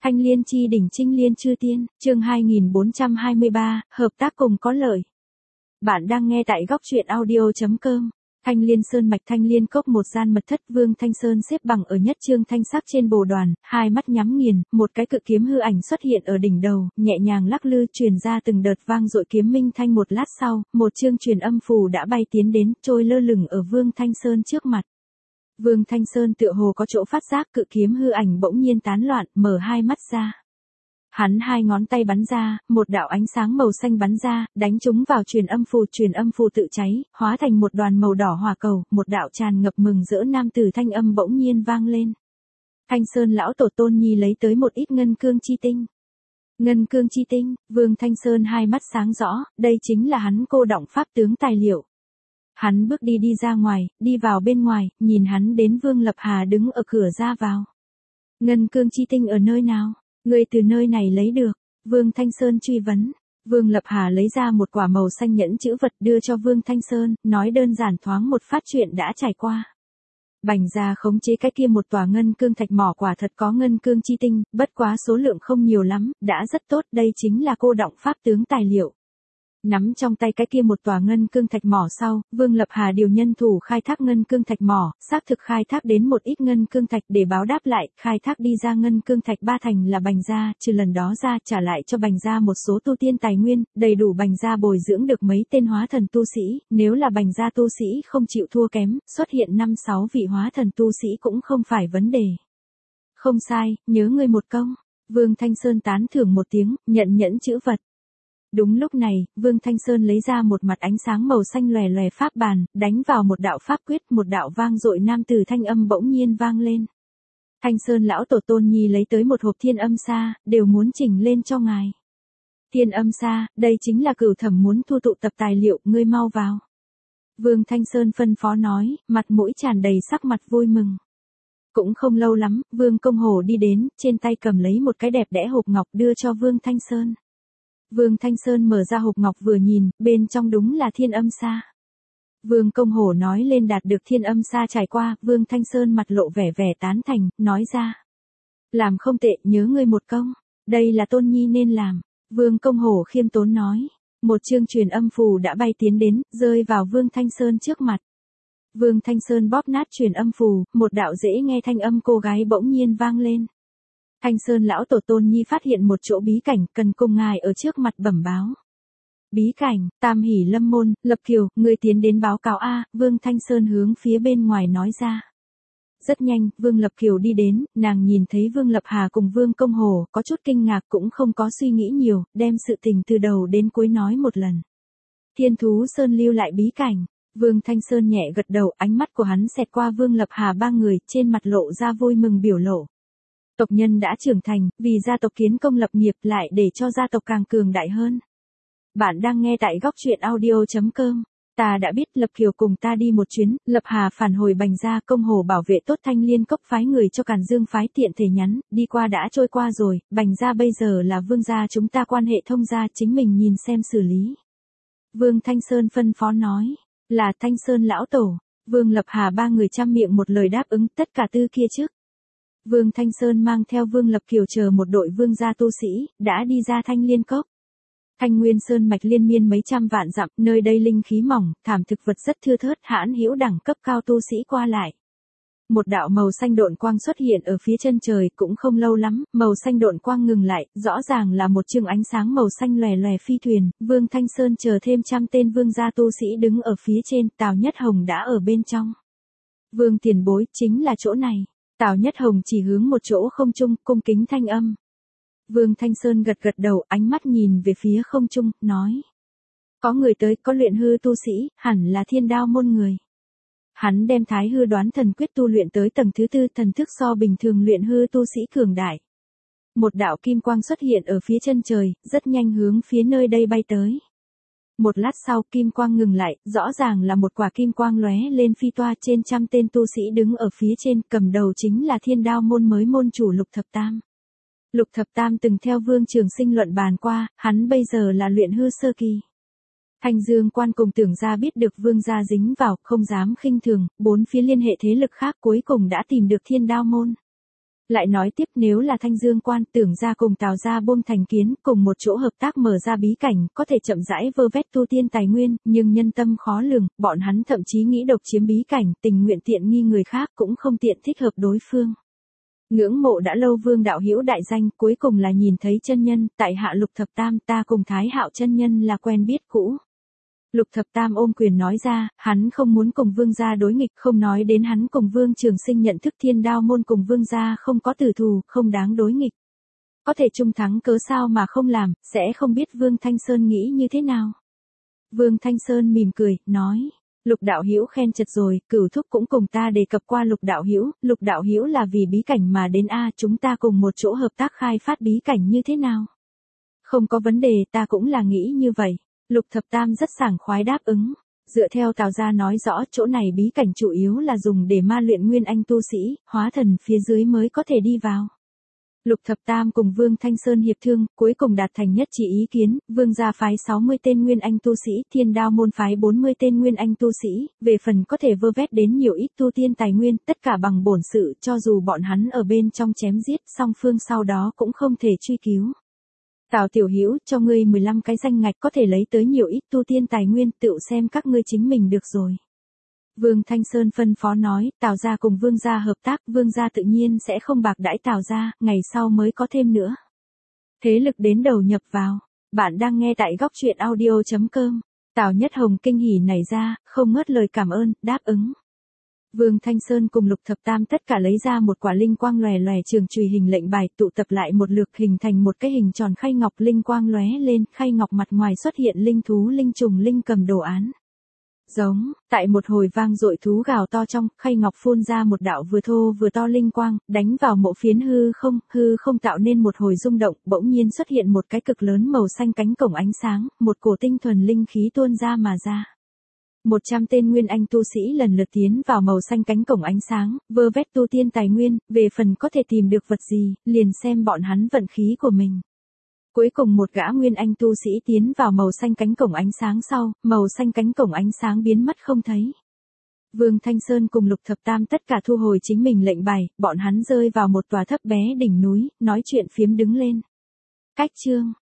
Thanh Liên chi đỉnh Trinh Liên chư tiên, chương 2423, hợp tác cùng có lợi. Bạn đang nghe tại góc truyện audio.com. Thanh Liên sơn mạch Thanh Liên cốc, một gian mật thất. Vương Thanh Sơn xếp bằng ở nhất trương thanh sắc trên bồ đoàn, hai mắt nhắm nghiền, một cái cự kiếm hư ảnh xuất hiện ở đỉnh đầu, nhẹ nhàng lắc lư truyền ra từng đợt vang dội kiếm minh thanh. Một lát sau, một chương truyền âm phù đã bay tiến đến, trôi lơ lửng ở Vương Thanh Sơn trước mặt. Vương Thanh Sơn tựa hồ có chỗ phát giác, cự kiếm hư ảnh bỗng nhiên tán loạn, mở hai mắt ra. Hắn hai ngón tay bắn ra, một đạo ánh sáng màu xanh bắn ra, đánh trúng vào truyền âm phù tự cháy, hóa thành một đoàn màu đỏ hỏa cầu, một đạo tràn ngập mừng rỡ nam tử thanh âm bỗng nhiên vang lên. Thanh Sơn lão tổ Tôn Nhi lấy tới một ít ngân cương chi tinh. Ngân cương chi tinh, Vương Thanh Sơn hai mắt sáng rõ, đây chính là hắn cô đọng pháp tướng tài liệu. Hắn bước đi ra ngoài, đi vào bên ngoài, nhìn hắn đến Vương Lập Hà đứng ở cửa ra vào. Ngân cương chi tinh ở nơi nào? Người từ nơi này lấy được. Vương Thanh Sơn truy vấn. Vương Lập Hà lấy ra một quả màu xanh nhẫn chữ vật đưa cho Vương Thanh Sơn, nói đơn giản thoáng một phát chuyện đã trải qua. Bành gia khống chế cái kia một tòa ngân cương thạch mỏ quả thật có ngân cương chi tinh, bất quá số lượng không nhiều lắm, đã rất tốt, đây chính là cô đọng pháp tướng tài liệu. Nắm trong tay cái kia một tòa ngân cương thạch mỏ sau, Vương Lập Hà điều nhân thủ khai thác ngân cương thạch mỏ, xác thực khai thác đến một ít ngân cương thạch để báo đáp lại, khai thác đi ra ngân cương thạch ba thành là Bành gia, trừ lần đó ra trả lại cho Bành gia một số tu tiên tài nguyên, đầy đủ Bành gia bồi dưỡng được mấy tên hóa thần tu sĩ, nếu là Bành gia tu sĩ không chịu thua kém, xuất hiện 5-6 vị hóa thần tu sĩ cũng không phải vấn đề. Không sai, nhớ ngươi một công. Vương Thanh Sơn tán thưởng một tiếng, nhận nhẫn chữ vật. Đúng lúc này, Vương Thanh Sơn lấy ra một mặt ánh sáng màu xanh lòe lòe pháp bàn, đánh vào một đạo pháp quyết, một đạo vang dội nam tử thanh âm bỗng nhiên vang lên. Thanh Sơn lão tổ Tôn Nhi lấy tới một hộp thiên âm sa, đều muốn chỉnh lên cho ngài. Thiên âm sa, đây chính là Cửu Thẩm muốn thu tụ tập tài liệu, ngươi mau vào. Vương Thanh Sơn phân phó nói, mặt mũi tràn đầy sắc mặt vui mừng. Cũng không lâu lắm, Vương Công Hổ đi đến, trên tay cầm lấy một cái đẹp đẽ hộp ngọc đưa cho Vương Thanh Sơn. Vương Thanh Sơn mở ra hộp ngọc vừa nhìn, bên trong đúng là thiên âm sa. Vương Công Hổ nói lên đạt được thiên âm sa trải qua, Vương Thanh Sơn mặt lộ vẻ tán thành, nói ra. Làm không tệ, nhớ ngươi một công. Đây là Tôn Nhi nên làm. Vương Công Hổ khiêm tốn nói. Một chương truyền âm phù đã bay tiến đến, rơi vào Vương Thanh Sơn trước mặt. Vương Thanh Sơn bóp nát truyền âm phù, một đạo dễ nghe thanh âm cô gái bỗng nhiên vang lên. Thanh Sơn lão tổ Tôn Nhi phát hiện một chỗ bí cảnh, cần cùng ngài ở trước mặt bẩm báo. Bí cảnh, Tam Hỷ Lâm môn, Lập Kiều, người tiến đến báo cáo a. Vương Thanh Sơn hướng phía bên ngoài nói ra. Rất nhanh, Vương Lập Kiều đi đến, nàng nhìn thấy Vương Lập Hà cùng Vương Công Hồ, có chút kinh ngạc cũng không có suy nghĩ nhiều, đem sự tình từ đầu đến cuối nói một lần. Thiên Thú Sơn lưu lại bí cảnh. Vương Thanh Sơn nhẹ gật đầu, ánh mắt của hắn xẹt qua Vương Lập Hà ba người, trên mặt lộ ra vui mừng biểu lộ. Tộc nhân đã trưởng thành, vì gia tộc kiến công lập nghiệp lại để cho gia tộc càng cường đại hơn. Bạn đang nghe tại góc truyện audio.com. Ta đã biết, Lập Kiều cùng ta đi một chuyến, Lập Hà phản hồi Bành gia, Công Hồ bảo vệ tốt Thanh Liên cốc phái người cho Càn Dương phái tiện thể nhắn, đi qua đã trôi qua rồi, Bành gia bây giờ là vương gia, chúng ta quan hệ thông gia, chính mình nhìn xem xử lý. Vương Thanh Sơn phân phó nói, là Thanh Sơn lão tổ. Vương Lập Hà ba người chăm miệng một lời đáp ứng, tất cả tư kia trước. Vương Thanh Sơn mang theo Vương Lập Kiều chờ một đội vương gia tu sĩ, đã đi ra Thanh Liên cốc. Thanh Nguyên Sơn mạch liên miên mấy trăm vạn dặm, nơi đây linh khí mỏng, thảm thực vật rất thưa thớt, hãn hữu đẳng cấp cao tu sĩ qua lại. Một đạo màu xanh độn quang xuất hiện ở phía chân trời, cũng không lâu lắm, màu xanh độn quang ngừng lại, rõ ràng là một chương ánh sáng màu xanh lòe lòe phi thuyền, Vương Thanh Sơn chờ thêm trăm tên vương gia tu sĩ đứng ở phía trên, Tào Nhất Hồng đã ở bên trong. Vương tiền bối, chính là chỗ này. Tào Nhất Hồng chỉ hướng một chỗ không trung, cung kính thanh âm. Vương Thanh Sơn gật gật đầu, ánh mắt nhìn về phía không trung, nói. Có người tới, có luyện hư tu sĩ, hẳn là Thiên Đao môn người. Hắn đem Thái Hư Đoán Thần Quyết tu luyện tới tầng thứ 4, thần thức so bình thường luyện hư tu sĩ cường đại. Một đạo kim quang xuất hiện ở phía chân trời, rất nhanh hướng phía nơi đây bay tới. Một lát sau, kim quang ngừng lại, rõ ràng là một quả kim quang lóe lên phi toa, trên trăm tên tu sĩ đứng ở phía trên, cầm đầu chính là Thiên Đao môn mới môn chủ Lục Thập Tam. Lục Thập Tam từng theo Vương Trường Sinh luận bàn qua, hắn bây giờ là luyện hư sơ kỳ. Thanh Dương quan cùng Tưởng gia biết được Vương gia dính vào, không dám khinh thường, bốn phía liên hệ thế lực khác cuối cùng đã tìm được Thiên Đao môn. Lại nói tiếp nếu là Thanh Dương Quan tưởng ra cùng Tào gia buông thành kiến, cùng một chỗ hợp tác mở ra bí cảnh, có thể chậm rãi vơ vét tu tiên tài nguyên, nhưng nhân tâm khó lường, bọn hắn thậm chí nghĩ độc chiếm bí cảnh, tình nguyện tiện nghi người khác cũng không tiện thích hợp đối phương. Ngưỡng mộ đã lâu Vương đạo hữu đại danh, cuối cùng là nhìn thấy chân nhân, tại hạ Lục Thập Tam, ta cùng Thái Hạo chân nhân là quen biết cũ. Lục Thập Tam ôm quyền nói ra, hắn không muốn cùng Vương gia đối nghịch, không nói đến hắn cùng Vương Trường Sinh nhận thức Thiên Đao môn cùng Vương gia không có tử thù, không đáng đối nghịch. Có thể chung thắng cớ sao mà không làm, sẽ không biết Vương Thanh Sơn nghĩ như thế nào. Vương Thanh Sơn mỉm cười, nói, Lục đạo hữu khen chật rồi, Cửu thúc cũng cùng ta đề cập qua Lục đạo hữu là vì bí cảnh mà đến chúng ta cùng một chỗ hợp tác khai phát bí cảnh như thế nào? Không có vấn đề, ta cũng là nghĩ như vậy. Lục Thập Tam rất sảng khoái đáp ứng. Dựa theo Tào gia nói rõ, chỗ này bí cảnh chủ yếu là dùng để ma luyện nguyên anh tu sĩ, hóa thần phía dưới mới có thể đi vào. Lục Thập Tam cùng Vương Thanh Sơn hiệp thương, cuối cùng đạt thành nhất trí ý kiến, Vương gia phái 60 tên nguyên anh tu sĩ, Thiên Đao môn phái 40 tên nguyên anh tu sĩ, về phần có thể vơ vét đến nhiều ít tu tiên tài nguyên, tất cả bằng bổn sự, cho dù bọn hắn ở bên trong chém giết, song phương sau đó cũng không thể truy cứu. Tào tiểu hữu, cho ngươi 15 cái danh ngạch có thể lấy tới nhiều ít tu tiên tài nguyên, tự xem các ngươi chính mình được rồi. Vương Thanh Sơn phân phó nói, Tào gia cùng Vương gia hợp tác, Vương gia tự nhiên sẽ không bạc đãi Tào gia, ngày sau mới có thêm nữa. Thế lực đến đầu nhập vào. Bạn đang nghe tại góc truyện audio.com. Tào Nhất Hồng kinh hỉ nảy ra, không ngớt lời cảm ơn, đáp ứng. Vương Thanh Sơn cùng Lục Thập Tam tất cả lấy ra một quả linh quang lòe lòe trường chùy hình lệnh bài, tụ tập lại một lượt hình thành một cái hình tròn khay ngọc, linh quang lóe lên, khay ngọc mặt ngoài xuất hiện linh thú linh trùng linh cầm đồ án. Giống, tại một hồi vang dội thú gào to trong, khay ngọc phun ra một đạo vừa thô vừa to linh quang, đánh vào mộ phiến hư không tạo nên một hồi rung động, bỗng nhiên xuất hiện một cái cực lớn màu xanh cánh cổng ánh sáng, một cổ tinh thuần linh khí tuôn ra mà ra. 100 tên nguyên anh tu sĩ lần lượt tiến vào màu xanh cánh cổng ánh sáng, vơ vét tu tiên tài nguyên, về phần có thể tìm được vật gì, liền xem bọn hắn vận khí của mình. Cuối cùng một gã nguyên anh tu sĩ tiến vào màu xanh cánh cổng ánh sáng sau, màu xanh cánh cổng ánh sáng biến mất không thấy. Vương Thanh Sơn cùng Lục Thập Tam tất cả thu hồi chính mình lệnh bài, bọn hắn rơi vào một tòa thấp bé đỉnh núi, nói chuyện phiếm đứng lên. Cách chương